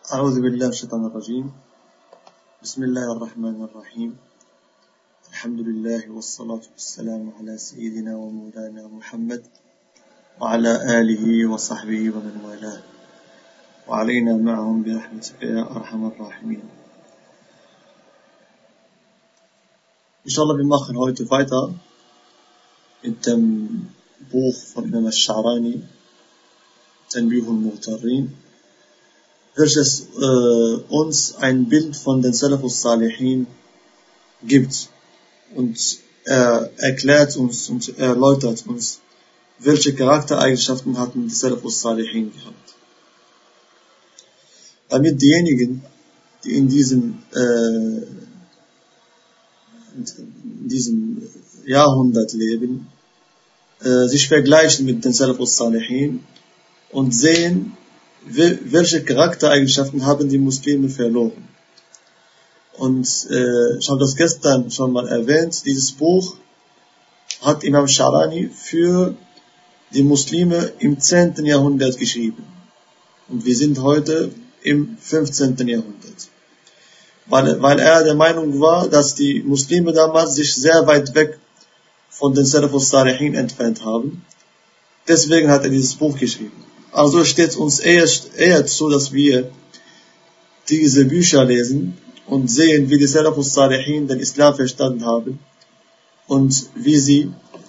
أعوذ بالله من الشيطان الرجيم. بسم الله الرحمن الرحيم. الحمد لله والصلاة والسلام على سيدنا ومولانا محمد وعلى آله وصحبه ومن والاه وعلينا معهم برحمتك يا أرحم الراحمين. Inshallah, wir machen heute weiter mit dem Buch von Imam al-Sha'rani, Tanbih al-Mughtarrin, welches uns ein Bild von den Salafus Salihin gibt und erklärt uns und erläutert uns, welche Charaktereigenschaften hatten die Salafus Salihin gehabt. Damit diejenigen, die in diesem Jahrhundert leben, sich vergleichen mit den Salafus Salihin und sehen, welche Charaktereigenschaften haben die Muslime verloren. Und ich habe das gestern schon mal erwähnt, dieses Buch hat Imam Sha'rani für die Muslime im 10. Jahrhundert geschrieben. Und wir sind heute im 15. Jahrhundert. Weil er der Meinung war, dass die Muslime damals sich sehr weit weg von den Salafus Salihin entfernt haben. Deswegen hat er dieses Buch geschrieben. Also steht uns eher zu, dass wir diese Bücher lesen und sehen, wie die Salafus Salihin den Islam verstanden haben und wie sie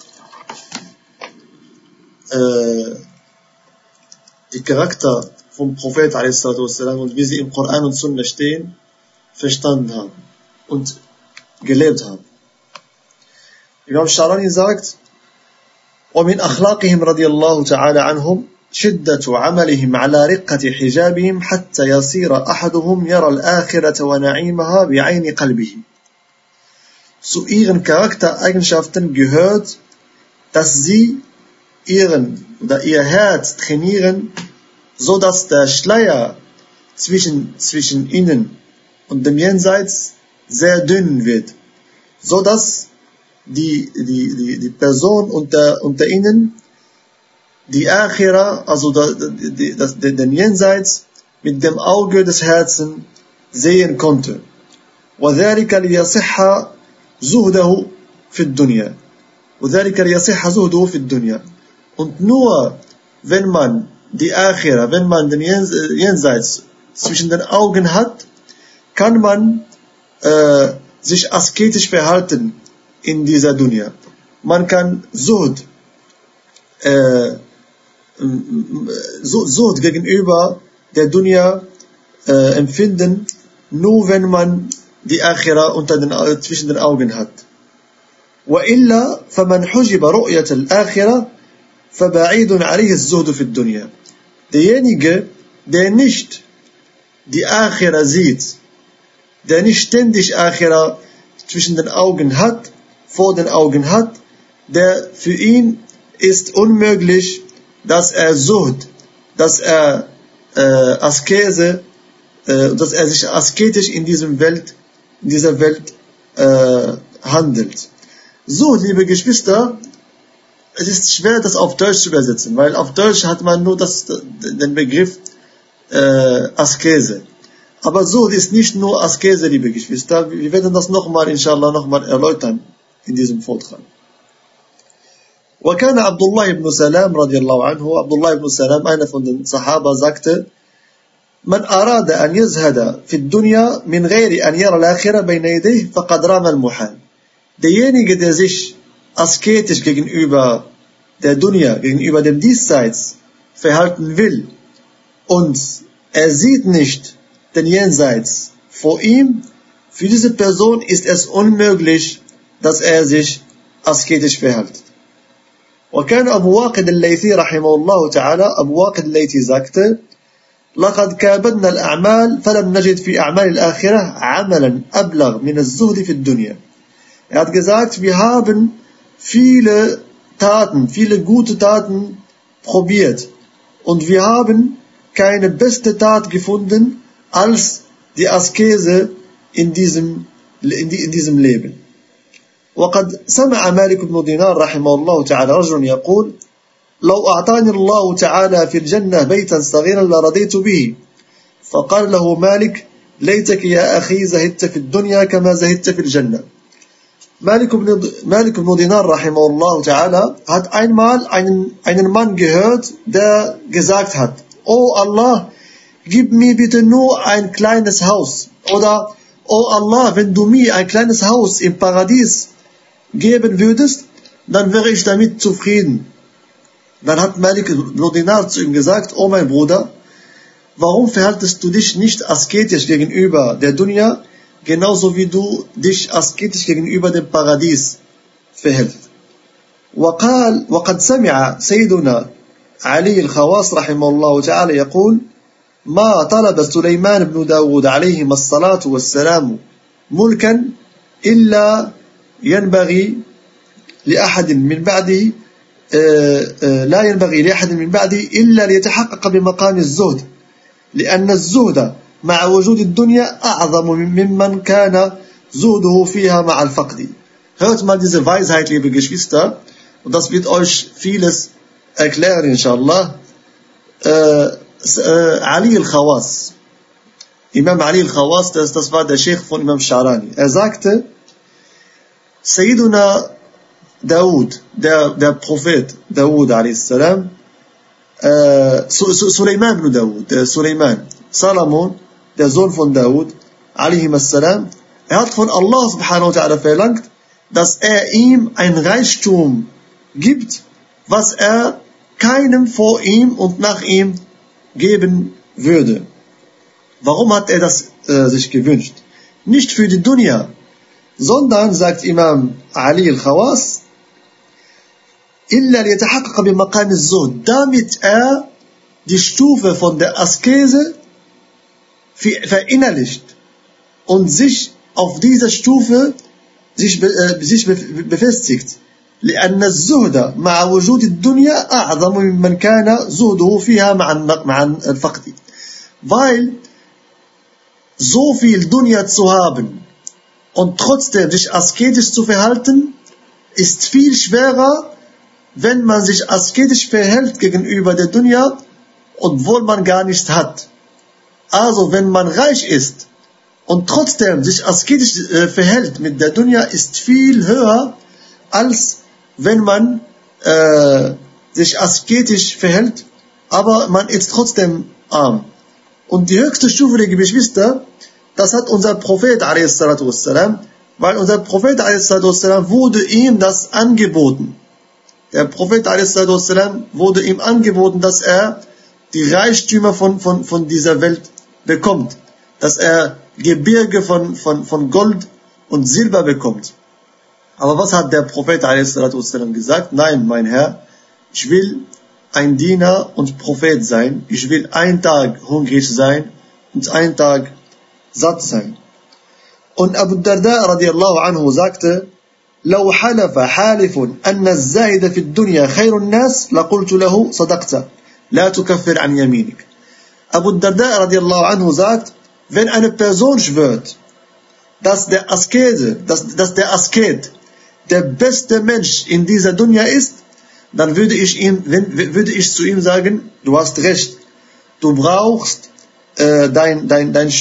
die Charakter vom Prophet a.s. und wie sie im Koran und Sunna stehen, verstanden haben und gelebt haben. Imam Sha'rani sagt, وَمِنْ أَخْلَاقِهِمْ رَضِيَ اللَّهُ تَعَالَى عَنْهُمْ شدة عملهم على رقة حجابهم حتى يصير أحدهم يرى الآخرة ونعيمها بعين قلبه. Zu ihren Charaktereigenschaften gehört, dass sie ihr Herz trainieren, so dass der Schleier zwischen ihnen und dem Jenseits sehr dünn wird, so dass die Person unter ihnen die Akhira, also den Jenseits, mit dem Auge des Herzens sehen konnte. وَذَلِكَ لِيَصِحَّ زُهْدَهُ فِي الدُّنْيَا. وَذَلِكَ لِيَصِحَّ زُهْدُهُ فِي الدُّنْيا. Und nur, wenn man die Akhira, wenn man den Jenseits zwischen den Augen hat, kann man sich asketisch verhalten in dieser Dunya. Man kann Zuhd gegenüber der Dunya empfinden, nur wenn man die Akhira zwischen den Augen hat. وَإِلَّا فَمَنْ حُجِبَ رُؤْيَةَ الْآخِرَةِ فَبَعِيدٌ عَلَيْهِ الزُّهْدُ فِي الدُّنْيَا. Derjenige, der nicht die Akhira sieht, der nicht ständig Akhira zwischen den Augen hat, vor den Augen hat, der für ihn ist unmöglich, dass er Zuhd, dass er Askese, dass er sich asketisch in dieser Welt handelt. Zuhd, liebe Geschwister, es ist schwer, das auf Deutsch zu übersetzen, weil auf Deutsch hat man nur den Begriff Askese. Aber Zuhd ist nicht nur Askese, liebe Geschwister. Wir werden das inshallah nochmal erläutern in diesem Vortrag. وكان عبد الله بن سلام رضي الله عنه, عبد الله بن سلام, einer von den Sahaba, sagte, من أراد أن يزهد في الدنيا من غير أن يرى الآخرة بين يديه فقد رمى المحال. Derjenige, der sich asketisch gegenüber der Dunya, gegenüber dem Diesseits verhalten will und er sieht nicht den Jenseits vor ihm, für diese Person ist es unmöglich, dass er sich asketisch verhält. وكان أبو واقد الليثي رحمه الله تعالى, Abu Waqid al-Laythi sagte, لقد كابدنا الأعمال فلم نجد في أعمال الآخرة عملا أبلغ من الزهد في الدنيا. Hat gesagt, wir haben viele gute Taten probiert und wir haben keine beste Tat gefunden als die Askese in diesem Leben. وقد سمع مالك بن دينار رحمه الله تعالى رجل يقول لو أعطاني الله تعالى في الجنة بيتا صغيرا لرضيت به فقال له مالك ليتك يا أخي زهدت في الدنيا كما زهدت في الجنة. Malik ibn Dinar rahimahullah ta'ala hat einmal einen Mann gehört, der gesagt hat, oh Allah, gib mir bitte nur ein kleines Haus. Oder, oh Allah, wenn du mir ein kleines Haus im Paradies geben würdest, dann wäre ich damit zufrieden. Dann hat Malik ibn Dinar zu ihm gesagt, oh mein Bruder, warum verhaltest du dich nicht asketisch gegenüber der Dunya, genauso wie du dich asketisch gegenüber dem Paradies verhältst. وقد سمع سيدنا علي الخواص رحمه الله تعالى يقول ما طلب سليمان بن داود عليهما الصلاة والسلام ملكا إلا ينبغي لأحد من بعده لا ينبغي لأحد من بعده إلا ليتحقق بمقام الزهد لأن الزهد مع وجود الدنيا أعظم ممن كان زهده فيها مع الفقد. Hört mal diese Weisheit, liebe Geschwister, und das wird euch vieles erklären, inshallah. Ali al-Khawas, Imam Ali al-Khawas, das war der Sheikh von Imam Sharani. Er sagte, Sayyiduna Daud, der Prophet Daud a.s., Suleiman ibn Daud, Suleiman, Salomon, der Sohn von Daud, a.s., er hat von Allah subhanahu wa ta'ala verlangt, dass er ihm ein Reichtum gibt, was er keinem vor ihm und nach ihm geben würde. Warum hat er das sich gewünscht? Nicht für die Dunya, sondern, sagt Imam Ali al-Khawas, illa liyatahaqqaqa bi maqam az-zuhd, damit er die Stufe von der Askese verinnerlicht und sich auf dieser Stufe sich befestigt. لأن الزهد مع وجود الدنيا أعظم ممن كان زهده فيها مع الفقد. Weil so viel Dunya zu haben und trotzdem sich asketisch zu verhalten, ist viel schwerer, wenn man sich asketisch verhält gegenüber der Dunya, obwohl man gar nichts hat. Also wenn man reich ist und trotzdem sich asketisch verhält mit der Dunya, ist viel höher, als wenn man sich asketisch verhält, aber man ist trotzdem arm. Und die höchste Stufe, liebe Geschwister, das hat unser Prophet a.s., weil unser Prophet a.s. wurde ihm das angeboten. Der Prophet a.s. wurde ihm angeboten, dass er die Reichtümer von dieser Welt bekommt, dass er Gebirge von Gold und Silber bekommt. Aber was hat der Prophet a.s. gesagt? Nein, mein Herr, ich will ein Diener und Prophet sein. Ich will einen Tag hungrig sein und einen Tag satt sein. Und Abu Darda radiallahu anhu sagte, لو حلف حالف أن الزاهد في الدنيا خير الناس لقلت له صدقت لا تكفر عن يمينك. Abu Darda radiallahu anhu sagt, wenn eine Person schwört, dass der Asket der beste Mensch in dieser Dunya ist, dann würde ich zu ihm sagen, du hast recht, du brauchst dein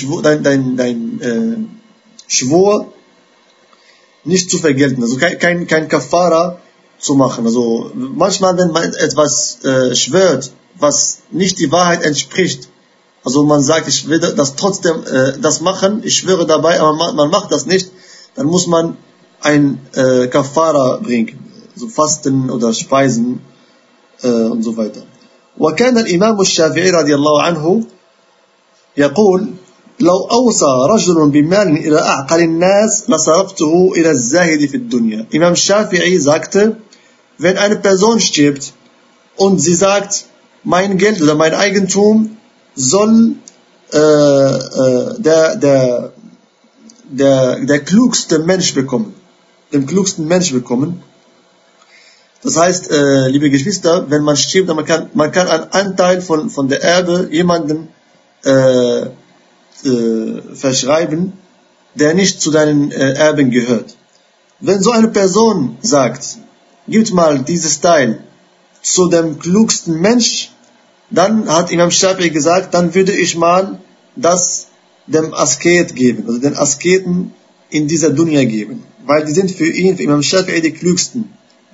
Schwur nicht zu vergelten, also kein Kafara zu machen. Also manchmal, wenn man etwas schwört, was nicht die Wahrheit entspricht, also man sagt, ich will das trotzdem das machen, ich schwöre dabei, aber man macht das nicht, dann muss man ein Kafara bringen, also Fasten oder Speisen und so weiter. وكان الإمام الشافعي رضي الله عنه يقول لو أوصى رجل بمال إلى أعقل الناس لصرفته إلى الزاهد في الدنيا. Imam Shafi'i sagte, wenn eine Person stirbt und sie sagt, mein Geld oder mein Eigentum soll der klugste Mensch bekommen, dem klugsten Mensch bekommen. Das heißt, liebe Geschwister, wenn man stirbt, man kann einen Anteil von der Erbe jemandem verschreiben, der nicht zu deinen Erben gehört. Wenn so eine Person sagt, gib mal dieses Teil zu dem klugsten Mensch, dann hat Imam Shafi'i gesagt, dann würde ich mal das dem Asket geben, also den Asketen in dieser Dunya geben, weil die sind für ihn, für Imam Shafi'i, die klügsten.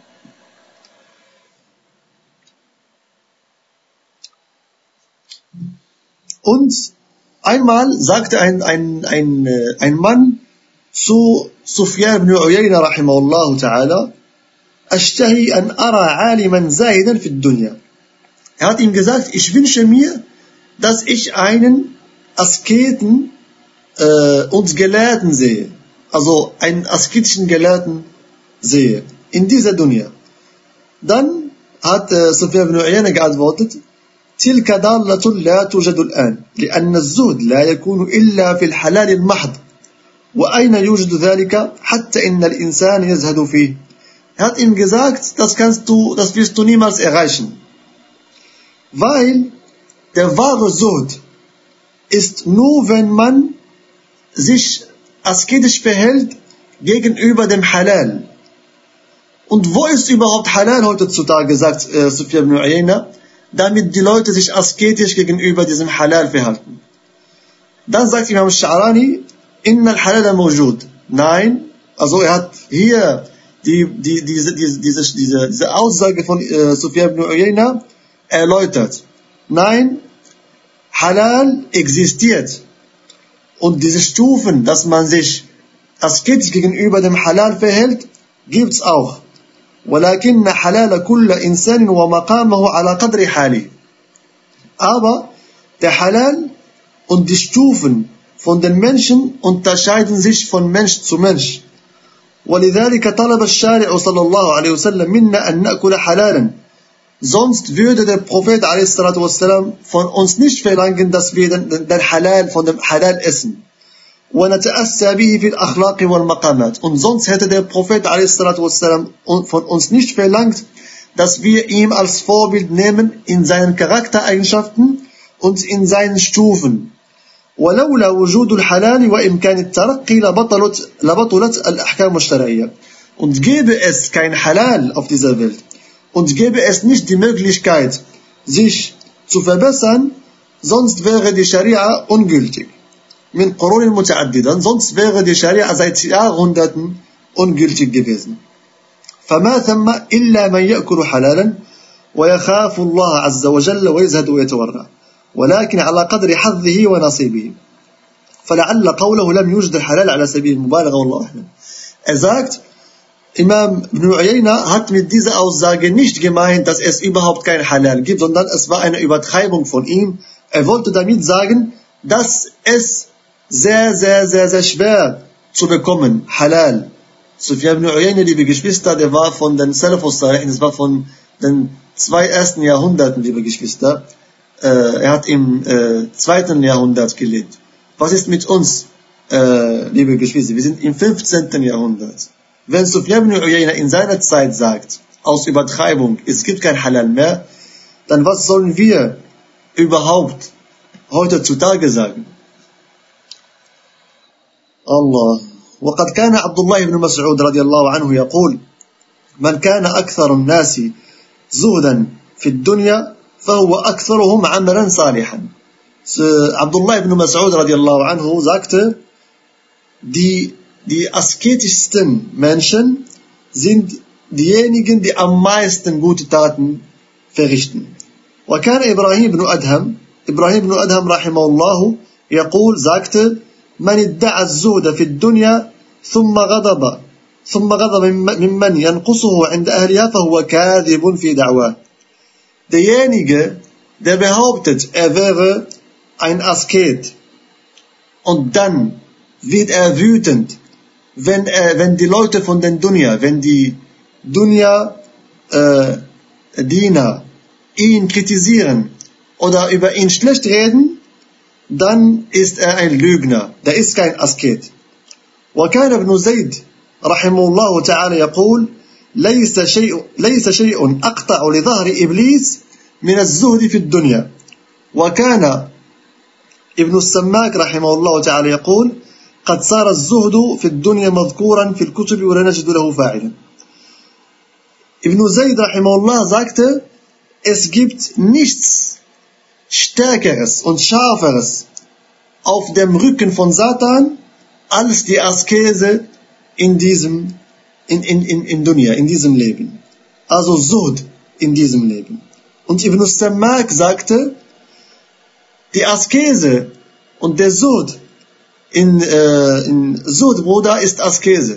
Und einmal sagte ein Mann zu Sufyan ibn Uyayna rahimahullah ta'ala, Ashtahi an ara aliman zaidan fi dunya. Er hat ihm gesagt, ich wünsche mir, dass ich einen Asketen und Gelehrten sehe. Also einen asketischen Gelehrten sehe. In dieser Dunya. Dann hat Sufyan ibn Uyayna geantwortet, تلك ضالة لا توجد الآن لأن الزهد لا يكون إلا في الحلال المحض وأين يوجد ذلك حتى إن الإنسان يزهد فيه. Er hat ihm gesagt, das wirst du niemals erreichen. Weil der wahre Zuhd ist nur, wenn man sich asketisch verhält gegenüber dem Halal. Und wo ist überhaupt Halal heutzutage, sagt Sufyan ibn Uyayna, damit die Leute sich asketisch gegenüber diesem Halal verhalten. Dann sagt Imam Sha'rani, Inna al-Halal mawjud. Nein, also er hat hier diese Aussage von Sufyan ibn Uyayna erläutert. Nein, Halal existiert. Und diese Stufen, dass man sich asketisch gegenüber dem Halal verhält, gibt's auch. ولكن حلال كل إنسان ومقامه على قدر حاله. Aber der Halal und die Stufen von den Menschen unterscheiden sich von Mensch zu Mensch. ولذلك طلب الشارع صلى الله عليه وسلم منا أن نأكل حلالا. Sonst würde der Prophet ﷺ von uns nicht verlangen, dass wir den Halal von dem Halal essen. ونتأسى به في الأخلاق والمقامات. Und sonst hätte der Prophet ﷺ von uns nicht verlangt, dass wir ihn als Vorbild nehmen in seinen Charaktereigenschaften und in seinen Stufen. ولولا وجود الحلال وإمكان الترقي لبطلت الأحكام الشرعية. Und gäbe es kein Halal auf dieser Welt und gäbe es nicht die Möglichkeit, sich zu verbessern, sonst wäre die Scharia ungültig. من قرون متعددة, sonst wäre die Scharia seit Jahrhunderten ungültig gewesen. فما ثم إلا من يأكل حلالا ويخاف الله عز وجل ويزهد ويتورع ولكن على قدر حظه ونصيبه فلعل قوله لم يوجد الحلال على سبيل المبالغة والله أعلم. Er sagt, Imam Ibn Uyayna hat mit dieser Aussage nicht gemeint, dass es überhaupt kein Halal gibt, sondern es war eine Übertreibung von ihm. Er wollte damit sagen, dass es sehr, sehr, sehr, sehr schwer zu bekommen, Halal. Sufyan ibn Uyayna, liebe Geschwister, der war von den Salafus Salih, das war von den 2 ersten Jahrhunderten, liebe Geschwister. Er hat im 2. Jahrhundert gelebt. Was ist mit uns, liebe Geschwister? Wir sind im 15. Jahrhundert. Wenn Sufyan ibn Uyayna in seiner Zeit sagt, aus Übertreibung, es gibt kein Halal mehr, dann was sollen wir überhaupt heutzutage sagen? الله. وقد كان عبد الله بن مسعود رضي الله عنه يقول من كان أكثر الناس زهدا في الدنيا فهو أكثرهم عملا صالحا. Abdullah ibn Mas'ud radiallahu anhu sagte, die asketischsten Menschen sind diejenigen, die am meisten gute Taten verrichten. وكان إبراهيم بن أدهم رحمه الله يقول, sagte, من ادعى الزهد في الدنيا ثم غضب ممن ينقصه عند أهلها فهو كاذب في دعواه. Derjenige, der behauptet, er wäre ein Asket und dann wird er wütend, wenn die Leute von den Dunya, wenn die Dunya Diener ihn kritisieren oder über ihn schlecht reden, dann ist er ein Lügner, der ist kein Asket. وكان ابن زيد رحمه الله تعالى يقول ليس شيء أقطع لظهر إبليس من الزهد في الدنيا. وكان ابن السماك رحمه الله تعالى يقول قد صار الزهد في الدنيا مذكورا في الكتب ولا نجد له فاعلا. Ibn Zayd rahimahullah sagte, es gibt nichts Stärkeres und Schärferes auf dem Rücken von Satan als die Askese in diesem Dunya, in diesem Leben. Also Zuhd in diesem Leben. Und Ibn Sammak sagte, die Askese und der Zuhd in Zuhd, Bruder, ist Askese.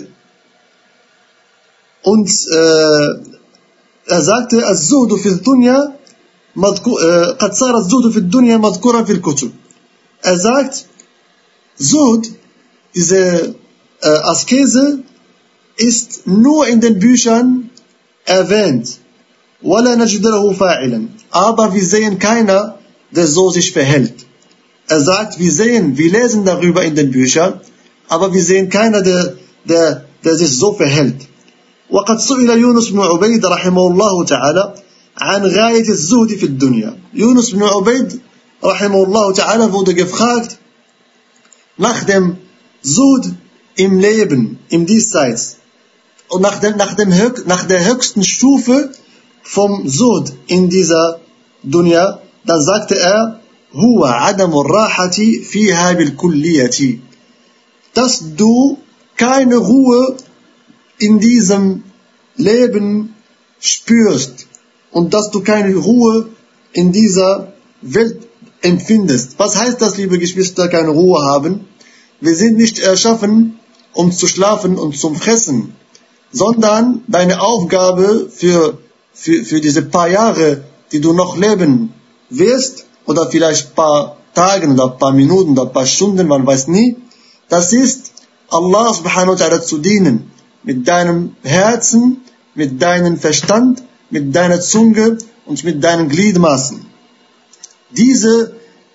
Und er sagte, الزهد في الدنيا قد صار الزهد في الدنيا مذكورا في الكتب. Er sagt, Zuhd, diese Askese, ist nur in den Büchern erwähnt. ولا نجد له فاعلا. Aber wir sehen keiner, der so sich verhält. Er sagt, wir lesen darüber in den Büchern, aber wir sehen keiner, der sich so verhält. وقد سئل يونس بن عبيد رحمه الله تعالى عن غاية الزهد في الدنيا. Yunus ibn Ubayd رحمه الله تعالى wurde gefragt nach dem Zuhd im Leben, im Diesseits und nach der höchsten Stufe vom Zuhd in dieser Dunya. Dann sagte er, هو عدم الراحة فيها بالكلية, dass du keine Ruhe in diesem Leben spürst und dass du keine Ruhe in dieser Welt empfindest. Was heißt das, liebe Geschwister, keine Ruhe haben? Wir sind nicht erschaffen, um zu schlafen und zum Fressen, sondern deine Aufgabe für diese paar Jahre, die du noch leben wirst, oder vielleicht ein paar Tage oder ein paar Minuten oder ein paar Stunden, man weiß nie, das ist, Allah subhanahu wa ta'ala zu dienen. Mit deinem Herzen, mit deinem Verstand, mit deiner Zunge und mit deinen Gliedmaßen. Diese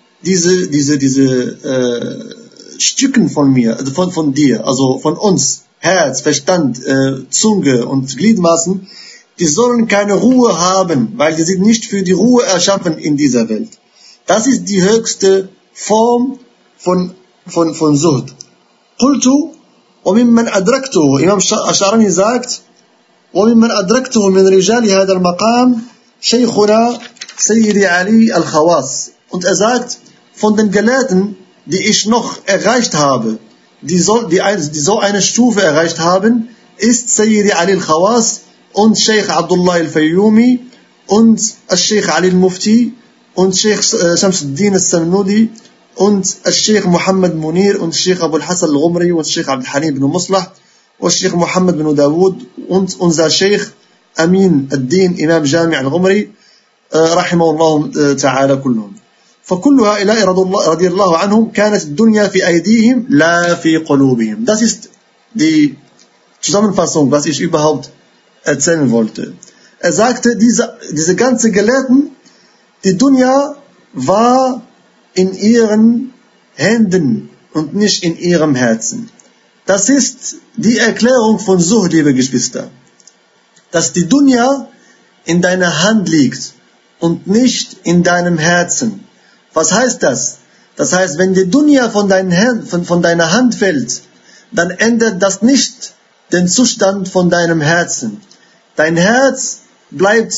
Stücken von dir, also von uns, Herz, Verstand, Zunge und Gliedmaßen, die sollen keine Ruhe haben, weil die sind nicht für die Ruhe erschaffen in dieser Welt. Das ist die höchste Form von Zuhd. Qultu, وممن أدركته, Imam Asharani sagt, وممن أدركته من رجال هذا المقام شيخنا سيدي علي الخواص. Und er sagt, von den Gelehrten, die ich noch erreicht habe, die so eine Stufe erreicht haben, ist Sayyidi Ali al-Khawas und Sheikh Abdullah al-Fayyumi und Sheikh Ali al-Mufti und Sheikh Shamsuddin al-Samnudi und Sheikh Muhammad Munir und Sheikh Abu al-Hasan al-Ghumri und Sheikh Abdul Halim ibn Muslach und Sheikh Muhammad ibn Dawud und unser Sheikh Amin al-Din Imam Jami' al-Ghumri rahimahullah ta'ala kullhum. فكل هؤلاء رضي الله عنهم كانت الدنيا في أيديهم لا في قلوبهم. Das ist die Zusammenfassung, was ich überhaupt erzählen wollte. Er sagte, diese ganzen Gelehrten, die Dunya war in ihren Händen und nicht in ihrem Herzen. Das ist die Erklärung von Zuhd, liebe Geschwister. Dass die Dunya in deiner Hand liegt und nicht in deinem Herzen. Was heißt das? Das heißt, wenn die Dunya von deiner Hand fällt, dann ändert das nicht den Zustand von deinem Herzen. Dein Herz bleibt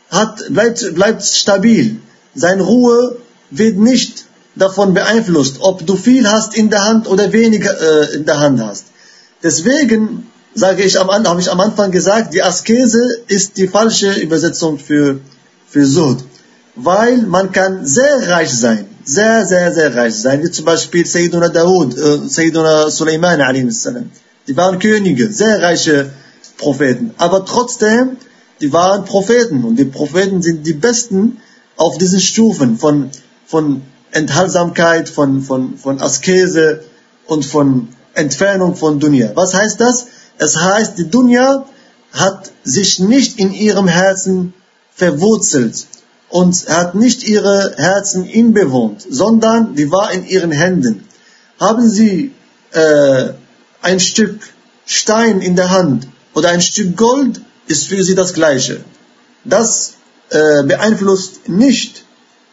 stabil. Seine Ruhe wird nicht davon beeinflusst, ob du viel hast in der Hand oder weniger in der Hand hast. Deswegen habe ich am Anfang gesagt, die Askese ist die falsche Übersetzung für Zuhd. Weil man kann sehr reich sein, sehr, sehr, sehr reich sein, wie zum Beispiel Sayyiduna Dawud, Sayyiduna Sulaiman a.s. Die waren Könige, sehr reiche Propheten, aber trotzdem, die waren Propheten und die Propheten sind die Besten auf diesen Stufen von Enthaltsamkeit, von Askese und von Entfernung von Dunya. Was heißt das? Es heißt, die Dunya hat sich nicht in ihrem Herzen verwurzelt und hat nicht ihre Herzen inbewohnt, sondern die war in ihren Händen. Haben sie ein Stück Stein in der Hand oder ein Stück Gold, ist für sie das Gleiche. Das beeinflusst nicht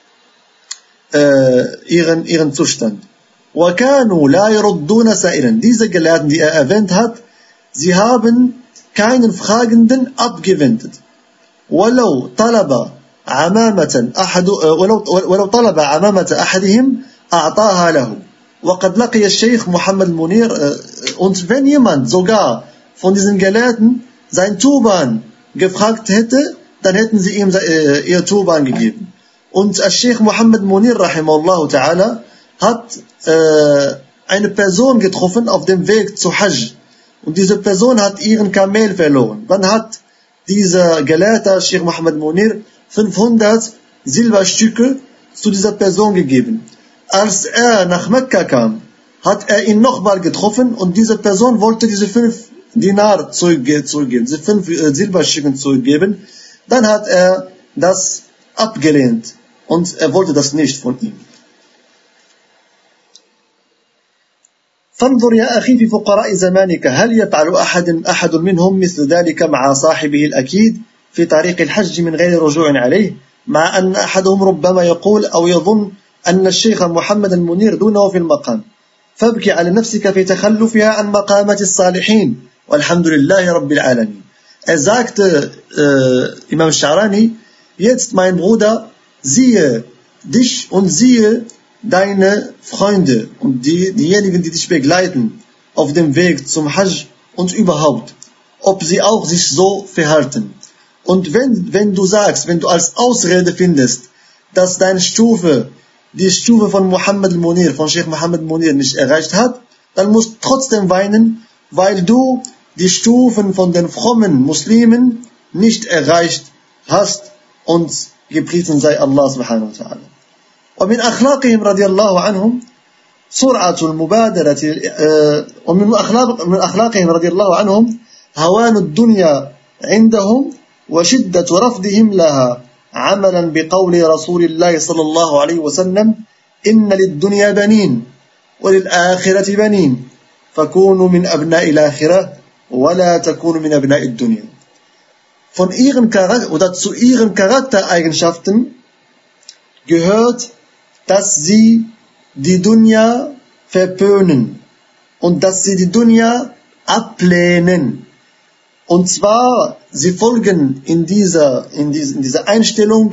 ihren Zustand. وَكَانُوا لَا يَرُدُّونَ سَائِلًا. Diese Gelehrten, die er erwähnt hat, sie haben keinen Fragenden abgewendet. وَلَوْ طَلَبَ عَمَامَةَ أَحَدِهِمْ أَعْطَاهَا لَهُ. وقد لقي الشيخ محمد منير, und wenn jemand sogar von diesen Gelehrten sein Turban gefragt hätte, dann hätten sie ihm ihr Turban gegeben. Und Sheikh Muhammad Munir rahimahullah ta'ala hat eine Person getroffen auf dem Weg zu Hajj. Und diese Person hat ihren Kamel verloren. Dann hat dieser Gelehrte, Sheikh Muhammad Munir, 500 Silberstücke zu dieser Person gegeben. Als er nach Mekka kam, hat er ihn nochmal getroffen und diese Person wollte diese 5 Dinar zurückgeben, diese 5 Silberstücke zurückgeben. Dann hat er das abgelehnt und er wollte das nicht von ihm. فانظر يا أخي في فقراء زمانك هل يفعل أحد منهم مثل ذلك مع صاحبه الأكيد في طريق الحج من غير رجوع عليه مع أن أحدهم ربما يقول أو يظن أن الشيخ محمد المنير دونه في المقام فابكي على نفسك في تخلفها عن مقامات الصالحين والحمد لله رب العالمين. Sagte Imam Sharani, jetzt mein Bruder, siehe dich und siehe deine Freunde und diejenigen, die dich begleiten auf dem Weg zum Hajj und überhaupt, ob sie auch sich so verhalten. Und wenn du sagst, wenn du als Ausrede findest, dass deine Stufe, die Stufe von Muhammad al-Munir, von Sheikh Muhammad al-Munir nicht erreicht hat, dann musst du trotzdem weinen, weil du die Stufen von den frommen Muslimen nicht erreicht hast und gepriesen sei Allah subhanahu wa ta'ala. ومن أخلاقهم رضي الله عنهم سرعة المبادرة ومن أخلاقهم رضي الله عنهم هوان الدنيا عندهم وشدة رفضهم لها عملا بقول رسول الله صلى الله عليه وسلم إن للدنيا بنين وللآخرة بنين فكونوا من أبناء الآخرة ولا تكونوا من أبناء الدنيا. Von ihren oder zu ihren Charaktereigenschaften gehört, dass sie die Dunya verpönen und dass sie die Dunya ablehnen. Und zwar, sie folgen in dieser Einstellung,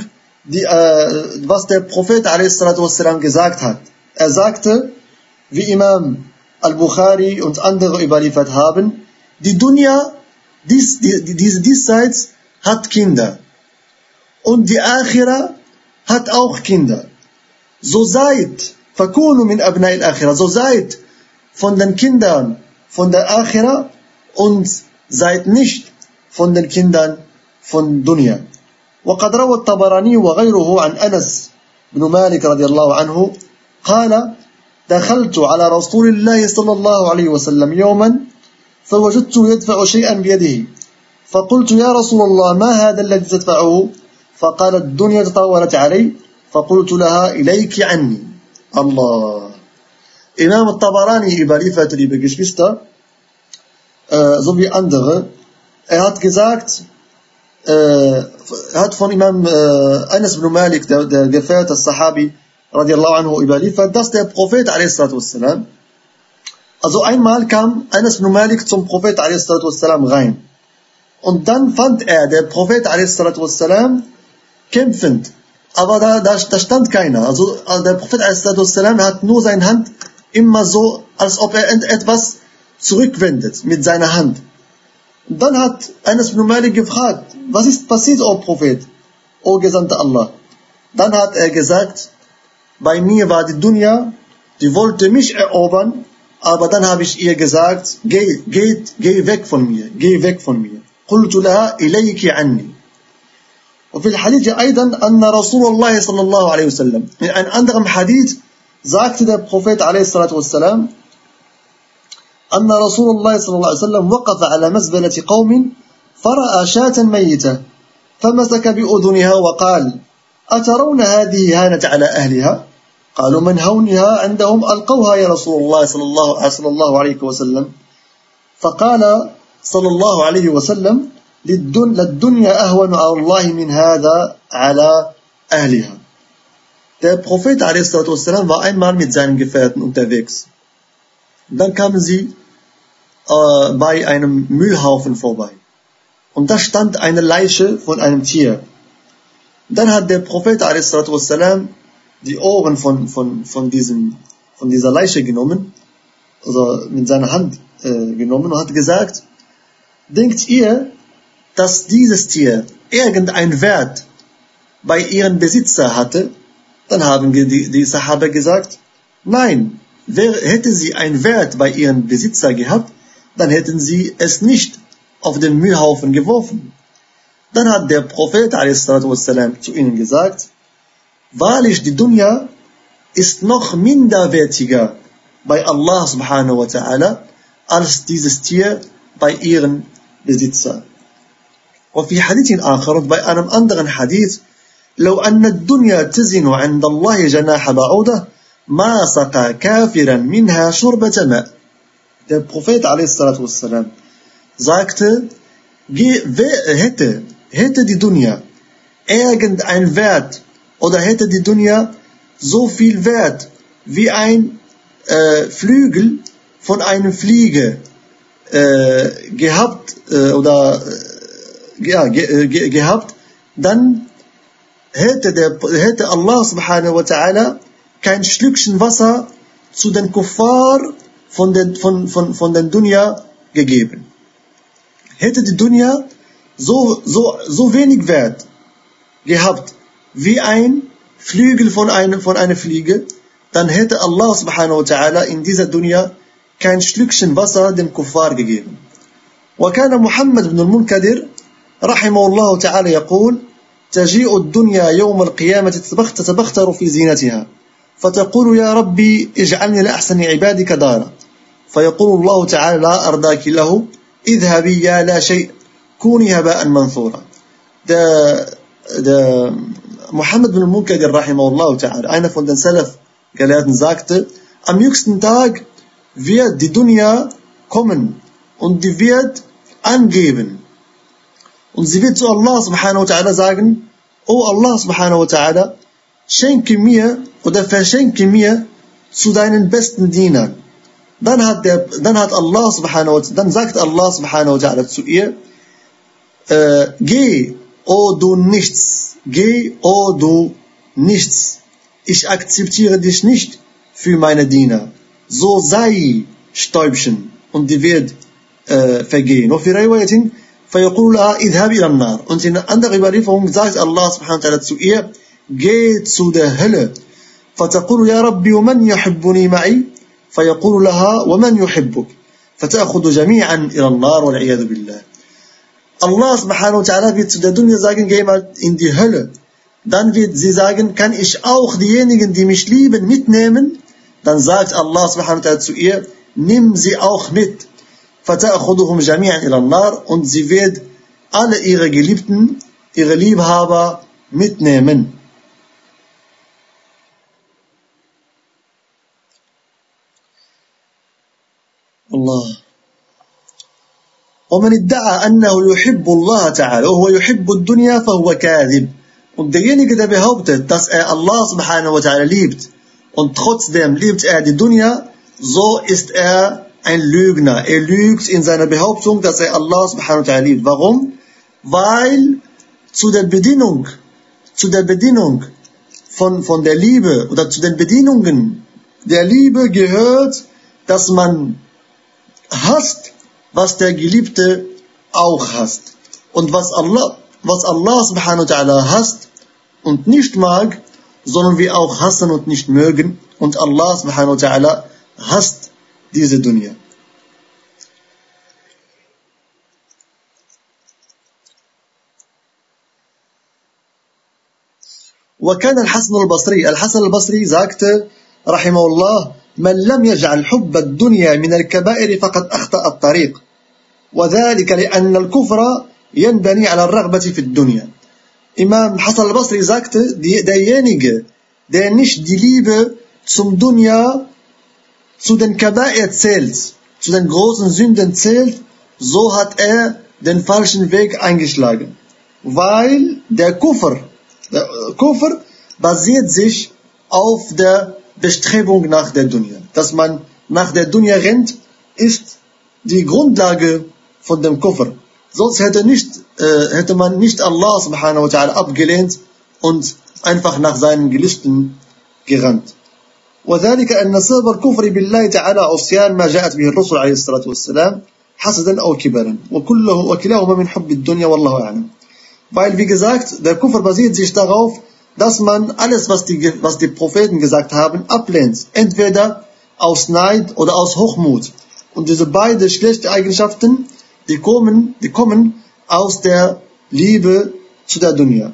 was der Prophet a.s. gesagt hat. Er sagte, wie Imam al-Bukhari und andere überliefert haben, die Dunya, diese diesseits hat Kinder. Und die Akhira hat auch Kinder. So seid, fakunu min abna'il Akhira, so seid von den Kindern von der Akhira und seid nicht von den Kindern von Dunya. وقد روى الطبراني وغيره عن أنس بن مالك رضي الله عنه قال دخلت على رسول الله صلى الله عليه وسلم يوما فوجدته يدفع شيئا بيده فقلت يا رسول الله ما هذا الذي تدفعه فقال الدنيا تطاولت علي فقلت لها إليك عني. Allah. Imam al-Tabarani überliefert, liebe Geschwister, so wie andere, er hat gesagt, er hat von Imam Anas ibn Malik, der Gefährte des Sahabi, radiallahu anhu, überliefert, dass der Prophet, a.s., also einmal kam Anas ibn Malik zum Prophet, a.s., rein. Und dann fand er, der Prophet, a.s., kämpfend. Aber da stand keiner. Also der Prophet, a.s., hat nur seine Hand immer so, als ob er etwas zurückwendet mit seiner Hand. Und dann hat Anas ibn Malik gefragt, was ist passiert, o Prophet, o Gesandter Allah? Dann hat er gesagt, bei mir war die Dunya, die wollte mich erobern, aber dann habe ich ihr gesagt, geh weg von mir, geh weg von mir. قلت لها إليك عني. وفي الحديث أيضا أن رسول الله صلى الله عليه وسلم, in einem anderen Hadith sagte der Prophet عليه الصلاة والسلام, أن رسول الله صلى الله عليه وسلم وقف على مزبلة قوم فرأى شاة ميتة فمسك بأذنها وقال أترون هذه هانت على أهلها؟ قالوا من هونها عندهم ألقوها يا رسول الله صلى الله عليه وسلم. فقال صلى الله عليه وسلم للدنيا أهون على الله من هذا على أهلها. Der Prophet a.s. war einmal mit seinen Gefährten unterwegs. Dann kamen sie bei einem Müllhaufen vorbei. Und da stand eine Leiche von einem Tier. Dann hat der Prophet a.s. die Ohren von diesem von dieser Leiche genommen, also mit seiner Hand genommen und hat gesagt, denkt ihr, dass dieses Tier irgendeinen Wert bei ihrem Besitzer hatte? Dann haben die Sahaba gesagt, nein, hätte sie einen Wert bei ihrem Besitzer gehabt, dann hätten sie es nicht auf den Müllhaufen geworfen. Dann hat der Prophet a.s. zu ihnen gesagt, wahrlich die Dunya ist noch minderwertiger bei Allah subhanahu wa ta'ala als dieses Tier bei ihren Besitzer. وفي حديث آخر bei einem anderen Hadith, لو أن الدنيا تزن عند الله جناح بعوضة ما سقى كافرا منها شربة ماء. Der Prophet a.s. sagte, hätte die Dunya irgendein Wert oder hätte die Dunya so viel Wert wie ein Flügel von einem Fliege gehabt gehabt, dann hätte Allah subhanahu wa ta'ala kein Schlückchen Wasser zu den Kuffar von den Dunya gegeben. Hätte die Dunya so wenig Wert gehabt wie ein Flügel von einer Fliege, dann hätte Allah subhanahu wa ta'ala in dieser Dunya kein Schlückchen Wasser dem Kuffar gegeben. وكان محمد بن المنكدر رحمه الله تعالى يقول تجيء الدنيا يوم القيامة تتبختر في زينتها فتقول يا ربي اجعلني لأحسن عبادك دارا فيقول الله تعالى لا أرضاك له اذهبي يا لا شيء كوني هباء منثورا. Der Muhammad bin al-Munkadir rahimahullah ta'ala, einer von den Salaf-Gelehrten, sagte, am jüngsten Tag wird die Dunya kommen und die wird angeben. Und sie wird zu Allah subhanahu wa ta'ala sagen, oh Allah subhanahu wa ta'ala, schenke mir oder verschenke mir zu deinen besten Dienern. Dann sagt Allah subhanahu wa ta'ala zu ihr, geh, oh du Nichts, ich akzeptiere dich nicht für meine Diener. So sei Stäubchen und die wird vergehen. Und in einer anderen Überlieferung sagt Allah subhanahu wa ta'ala zu ihr, geh zu der Hölle. فتقول يا ربي ومن يحبني معي فيقول لها ومن يحبك فتأخذ جميعا إلى النار والعياذ بالله. Allah subhanahu wa ta'ala wird zu der Dunya sagen, geh mal in die Hölle. Dann wird sie sagen, kann ich auch diejenigen, die mich lieben, mitnehmen? Dann sagt Allah subhanahu wa ta'ala zu ihr, nimm sie auch mit. فَتَأْخُذُهُمْ جَمِيعًا إِلَى النَّارِ. Und sie wird alle ihre Geliebten, ihre Liebhaber mitnehmen. Allah. ومن ادعى أنه يحب الله تعالى وهو يحب الدنيا فهو كاذب. Und derjenige, der behauptet, dass Allah subhanahu wa ta'ala liebt und trotzdem liebt die Dunya, so ist ein Lügner. Er lügt in seiner Behauptung, dass Allah subhanahu wa ta'ala liebt. Warum? Weil zu der Bedingung von der Liebe oder zu den Bedingungen der Liebe gehört, dass man hasst, was der Geliebte auch hasst. Und was Allah subhanahu wa ta'ala hasst und nicht mag, sollen wir auch hassen und nicht mögen. Und Allah subhanahu wa ta'ala hasst diese Dunya. وكان الحسن البصري sagte رحمه الله من لم يجعل حب الدنيا من الكبائر فقد أخطأ الطريق وذلك لأن الكفر ينبني على الرغبة في الدنيا. Imam Hassan al-Basri sagte, derjenige, der nicht die Liebe zum Dunya zu den Kaba'ir zählt, zu den großen Sünden zählt, so hat er den falschen Weg eingeschlagen. Weil der Kufr basiert sich auf der Bestrebung nach der Dunya. Dass man nach der Dunya rennt, ist die Grundlage von dem Kufr. Sonst hätte man nicht Allah subhanahu wa ta'ala abgelehnt und einfach nach seinen Gelüsten gerannt. وذلك أن سبب الكفر بالله تعالى عصيان ما جاءت به الرسل عليه الصلاة والسلام حسدا أو كبرا وكلاهما من حب الدنيا والله أعلم. Weil, wie gesagt, der Kufr basiert sich darauf, dass man alles, was die Propheten gesagt haben, ablehnt. Entweder aus Neid oder aus Hochmut. Und diese beiden schlechten Eigenschaften, die kommen aus der Liebe zu der Dunya.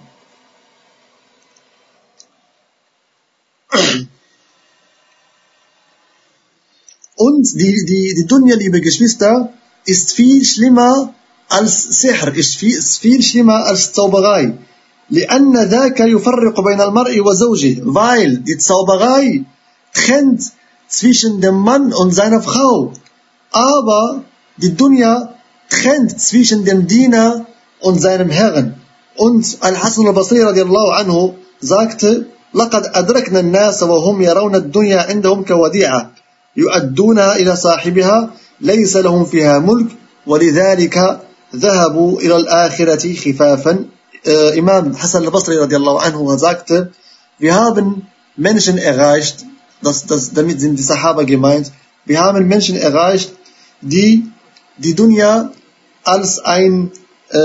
Und die Dunya, liebe Geschwister, ist viel schlimmer als Sihr, ist viel schlimmer als Zauberei. لأن ذاك يفرق بين المرء وزوجه, weil die Zauberei trennt zwischen dem Mann und seiner Frau, aber die Dunya trennt zwischen dem Diener und seinem Herrn. Und Al-Hasan al-Basri radiallahu anhu sagte: لقد أدركنا الناس وهم يرون الدنيا عندهم كوديعة يؤدونها إلى صاحبها ليس لهم فيها ملك ولذلك ذهبوا إلى الآخرة خفافا. Imam Hassan al-Basri radiallahu anhu sagte: wir haben Menschen erreicht, damit sind die Sahaba gemeint, wir haben Menschen erreicht, die Dunya als eine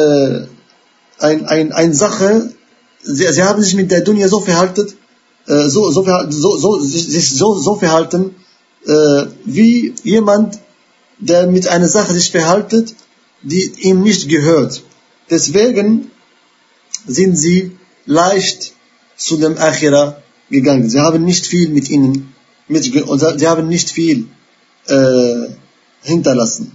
Sache, sie haben sich mit der Dunya so verhalten, wie jemand, der mit einer Sache sich verhaltet, die ihm nicht gehört. Deswegen sind sie leicht zu dem Akhira gegangen. Sie haben nicht viel mit ihnen sie haben nicht viel hinterlassen.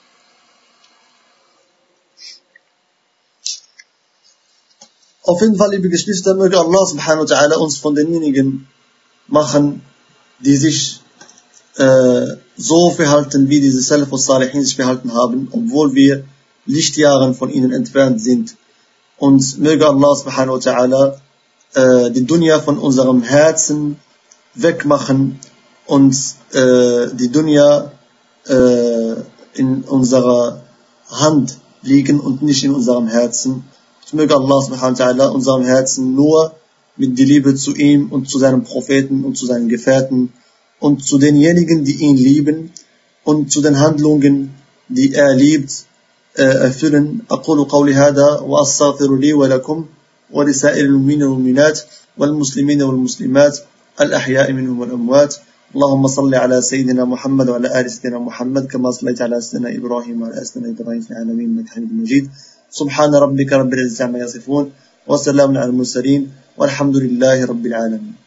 Auf jeden Fall, liebe Geschwister, möge Allah subhanahu wa ta'ala uns von denjenigen machen, die sich so verhalten, wie diese Salaf und Salihin sich verhalten haben, obwohl wir Lichtjahren von ihnen entfernt sind. Und möge Allah subhanahu wa ta'ala die Dunya von unserem Herzen wegmachen und die Dunya in unserer Hand liegen und nicht in unserem Herzen. Und möge Allah subhanahu wa ta'ala unserem Herzen nur mit der Liebe zu ihm und zu seinem Propheten und zu seinen Gefährten und zu denjenigen, die ihn lieben und zu den Handlungen, die er liebt, erfüllen. أقول قولي هذا وأستغفر لي ولكم ولسائر المؤمنين والمؤمنات والمسلمين والمسلمات الأحياء منهم والأموات. اللهم صل على سيدنا محمد وعلى آل سيدنا محمد كما صليت على سيدنا إبراهيم وعلى آل سيدنا إبراهيم في العالمين إنك حميد مجيد. سبحان ربك رب العزة عما يصفون وسلام على المرسلين والحمد لله رب العالمين.